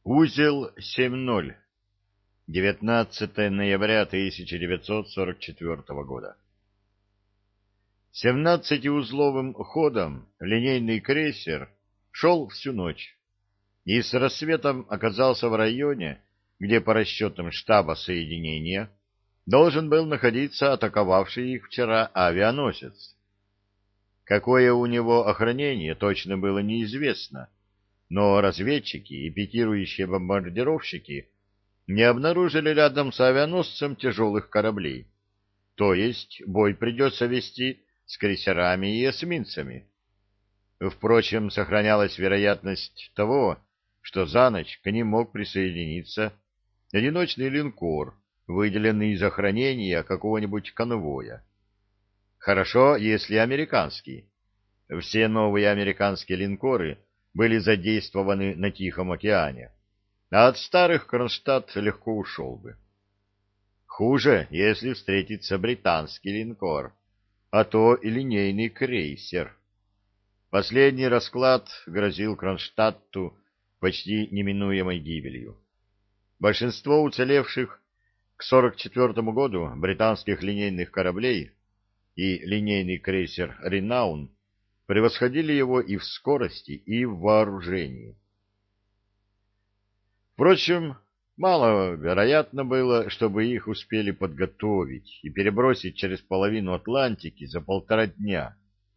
Узел 7.0. 19 ноября 1944 года. 17-узловым ходом линейный крейсер шел всю ночь и с рассветом оказался в районе, где по расчетам штаба соединения должен был находиться атаковавший их вчера авианосец. Какое у него охранение, точно было неизвестно, но разведчики и пикирующие бомбардировщики не обнаружили рядом с авианосцем тяжелых кораблей, то есть бой придется вести с крейсерами и эсминцами. Впрочем, сохранялась вероятность того, что за ночь к ним мог присоединиться одиночный линкор, выделенный из охранения какого-нибудь конвоя. Хорошо, если американский. Все новые американские линкоры были задействованы на Тихом океане, а от старых Кронштадт легко ушел бы. Хуже, если встретится британский линкор, а то и линейный крейсер. Последний расклад грозил Кронштадту почти неминуемой гибелью. Большинство уцелевших к 1944 году британских линейных кораблей и линейный крейсер «Ренаун» превосходили его и в скорости, и в вооружении. Впрочем, маловероятно было, чтобы их успели подготовить и перебросить через половину Атлантики за 1,5 дня.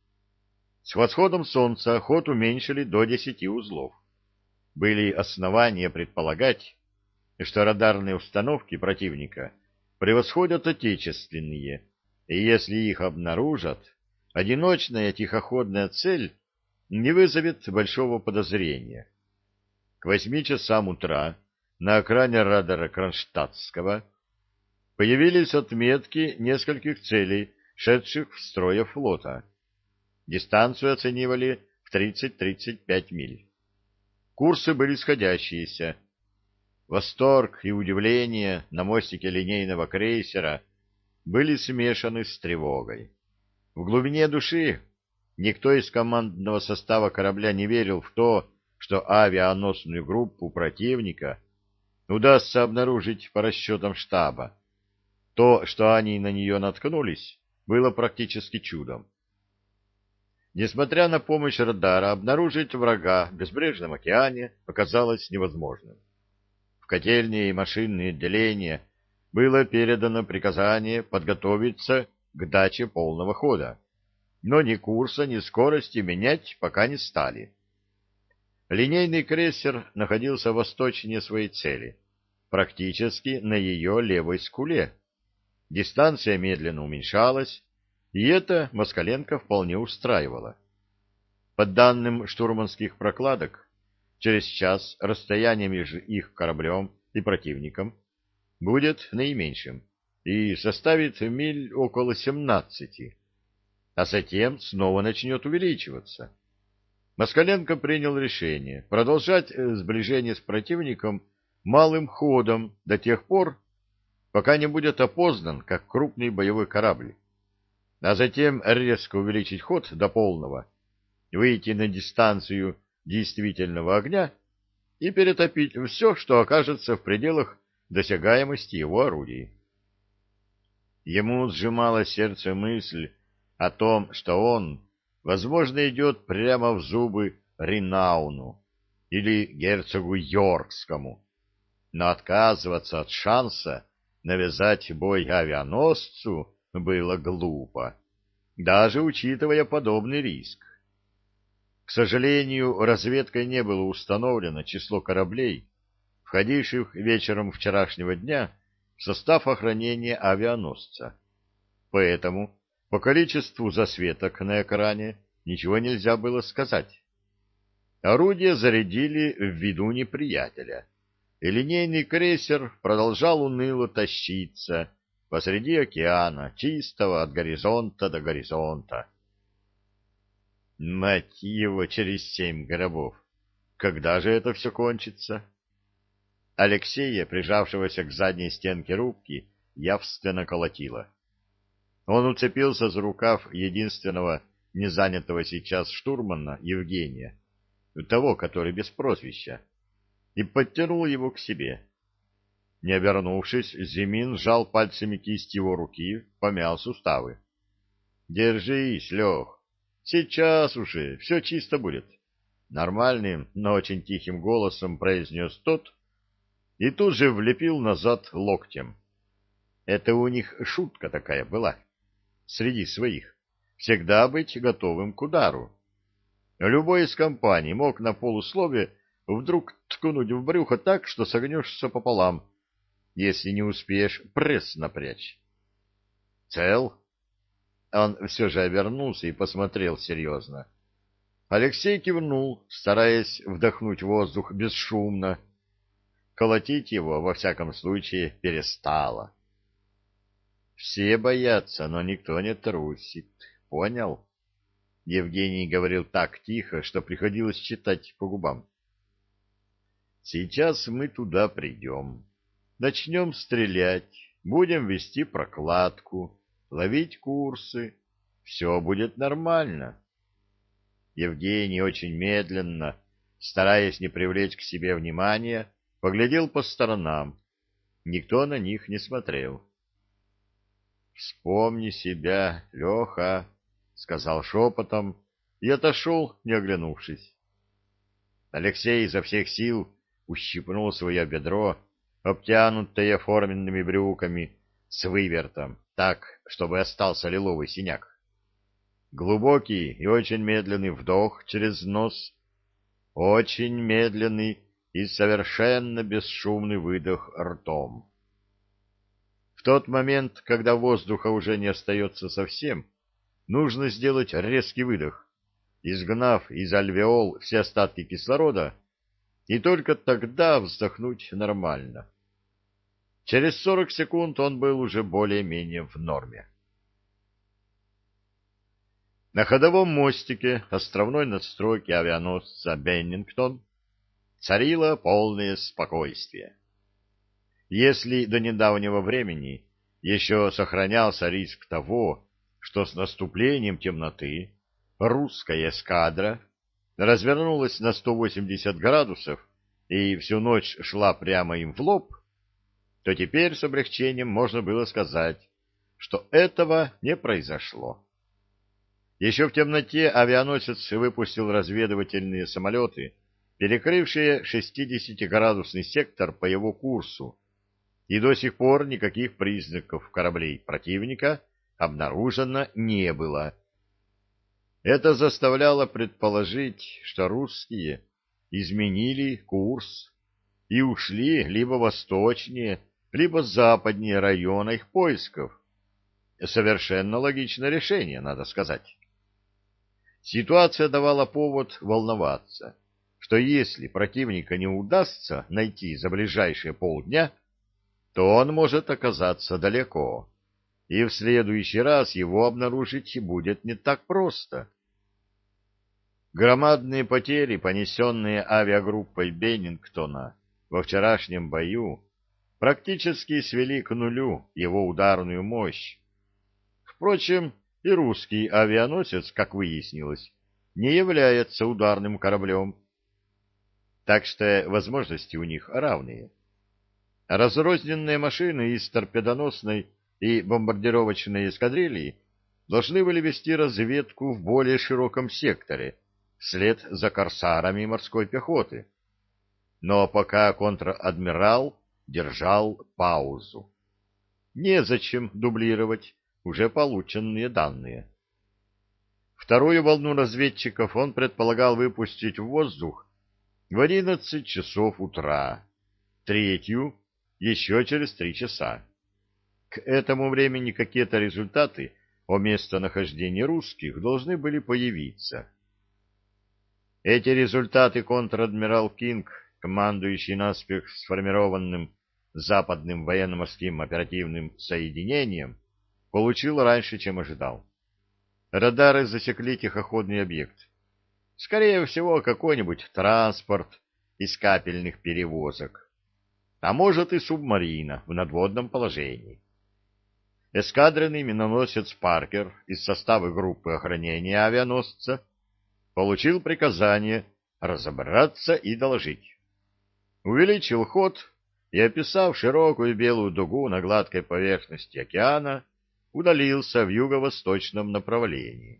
С восходом солнца ход уменьшили до 10 узлов. Были основания предполагать, что радарные установки противника превосходят отечественные, и если их обнаружат, одиночная тихоходная цель не вызовет большого подозрения. К 8 часам утра на экране радара Кронштадтского появились отметки нескольких целей, шедших в строе флота. Дистанцию оценивали в 30-35 миль. Курсы были сходящиеся. Восторг и удивление на мостике линейного крейсера были смешаны с тревогой. В глубине души никто из командного состава корабля не верил в то, что авианосную группу противника удастся обнаружить по расчетам штаба. То, что они на нее наткнулись, было практически чудом. Несмотря на помощь радара, обнаружить врага в безбрежном океане оказалось невозможным. В котельные и машинные отделения было передано приказание подготовиться к даче полного хода, но ни курса, ни скорости менять пока не стали. Линейный крейсер находился восточнее своей цели, практически на ее левой скуле. Дистанция медленно уменьшалась, и это Москаленко вполне устраивало. По данным штурманских прокладок, через час расстояние между их кораблем и противником будет наименьшим и составит миль около 17, а затем снова начнет увеличиваться. Москаленко принял решение продолжать сближение с противником малым ходом до тех пор, пока не будет опознан как крупный боевой корабль, а затем резко увеличить ход до полного, выйти на дистанцию действительного огня и перетопить все, что окажется в пределах досягаемости его орудий. Ему сжимало сердце мысль о том, что он, возможно, идет прямо в зубы Ренауну или герцогу Йоркскому, но отказываться от шанса навязать бой авианосцу было глупо, даже учитывая подобный риск. К сожалению, разведкой не было установлено число кораблей, входивших вечером вчерашнего дня в состав охранения авианосца. Поэтому по количеству засветок на экране ничего нельзя было сказать. Орудия зарядили в виду неприятеля, и линейный крейсер продолжал уныло тащиться посреди океана, чистого от горизонта до горизонта. Мать его, через 7 гробов! Когда же это все кончится? Алексея, прижавшегося к задней стенке рубки, явственно колотило. Он уцепился за рукав единственного незанятого сейчас штурмана Евгения, того, который без прозвища. и подтянул его к себе. Не обернувшись, Зимин сжал пальцами кисть его руки, помял суставы. — Держись, Лех, сейчас уже все чисто будет. Нормальным, но очень тихим голосом произнес тот и тут же влепил назад локтем. Это у них шутка такая была среди своих. Всегда быть готовым к удару. Любой из компаний мог на полуслове вдруг ткнуть в брюхо так, что согнешься пополам, если не успеешь пресс напрячь. Цел? Он все же обернулся и посмотрел серьезно. Алексей кивнул, стараясь вдохнуть воздух бесшумно. Колотить его, во всяком случае, перестало. Все боятся, но никто не трусит. Понял? Евгений говорил так тихо, что приходилось читать по губам. Сейчас мы туда придем. Начнем стрелять, будем вести прокладку, ловить курсы. Все будет нормально. Евгений очень медленно, стараясь не привлечь к себе внимания, поглядел по сторонам. Никто на них не смотрел. «Вспомни себя, Леха», — сказал шепотом и отошел, не оглянувшись. Алексей изо всех сил ущипнул свое бедро, обтянутое форменными брюками, с вывертом, так, чтобы остался лиловый синяк. Глубокий и очень медленный вдох через нос, очень медленный и совершенно бесшумный выдох ртом. В тот момент, когда воздуха уже не остается совсем, нужно сделать резкий выдох, изгнав из альвеол все остатки кислорода, и только тогда вздохнуть нормально. Через 40 секунд он был уже более-менее в норме. На ходовом мостике островной надстройки авианосца «Беннингтон» царило полное спокойствие. Если до недавнего времени еще сохранялся риск того, что с наступлением темноты русская эскадра развернулась на 180 градусов и всю ночь шла прямо им в лоб, то теперь с облегчением можно было сказать, что этого не произошло. Еще в темноте авианосец выпустил разведывательные самолеты, перекрывшие 60-градусный сектор по его курсу, и до сих пор никаких признаков кораблей противника обнаружено не было. Это заставляло предположить, что русские изменили курс и ушли либо восточнее, либо западнее района их поисков. Совершенно логичное решение, надо сказать. Ситуация давала повод волноваться, что если противника не удастся найти за ближайшие полдня, то он может оказаться далеко, и в следующий раз его обнаружить будет не так просто. Громадные потери, понесенные авиагруппой Беннингтона во вчерашнем бою, практически свели к нулю его ударную мощь. Впрочем, и русский авианосец, как выяснилось, не является ударным кораблем. Так что возможности у них равные. Разрозненные машины из торпедоносной и бомбардировочной эскадрильи должны были вести разведку в более широком секторе, вслед за корсарами морской пехоты. Но пока контр-адмирал держал паузу. Незачем дублировать уже полученные данные. Вторую волну разведчиков он предполагал выпустить в воздух в 11 часов утра, третью еще через 3 часа. К этому времени какие-то результаты о местонахождении русских должны были появиться. Эти результаты контр-адмирал Кинг, командующий наспех сформированным западным военно-морским оперативным соединением, получил раньше, чем ожидал. Радары засекли тихоходный объект. Скорее всего, какой-нибудь транспорт из капельных перевозок. А может и субмарина в надводном положении. Эскадренный миноносец «Паркер» из состава группы охранения авианосца получил приказание разобраться и доложить. увеличил ход и, описав широкую белую дугу на гладкой поверхности океана, удалился в юго-восточном направлении.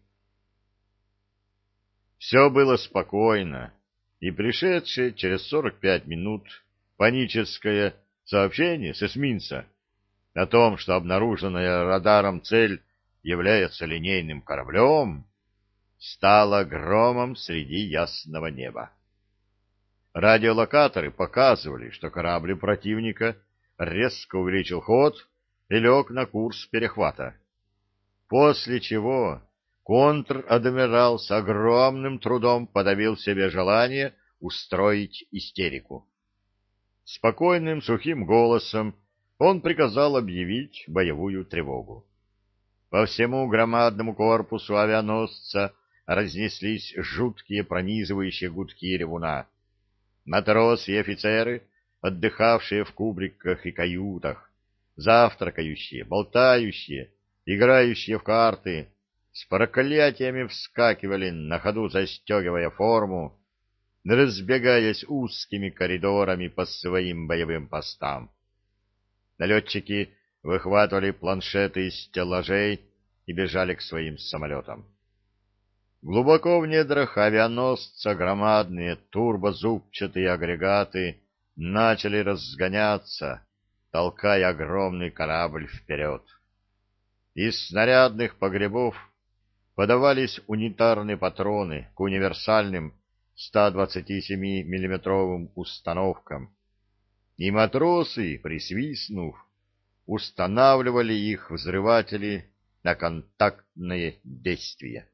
Все было спокойно, и пришедшее через 45 минут паническое сообщение с эсминца о том, что обнаруженная радаром цель является линейным кораблем, стало громом среди ясного неба. Радиолокаторы показывали, что корабль противника резко увеличил ход и лег на курс перехвата, после чего контр-адмирал с огромным трудом подавил себе желание устроить истерику. Спокойным сухим голосом он приказал объявить боевую тревогу. По всему громадному корпусу авианосца разнеслись жуткие пронизывающие гудки ревуна. Матросы и офицеры, отдыхавшие в кубриках и каютах, завтракающие, болтающие, играющие в карты, с проклятиями вскакивали на ходу, застегивая форму, разбегаясь узкими коридорами по своим боевым постам. Налетчики выхватывали планшеты из стеллажей и бежали к своим самолетам. Глубоко в недрах авианосца громадные турбозубчатые агрегаты начали разгоняться, толкая огромный корабль вперед. Из снарядных погребов подавались унитарные патроны к универсальным 127-миллиметровым установкам, и матросы, присвистнув, устанавливали их взрыватели на контактное действие.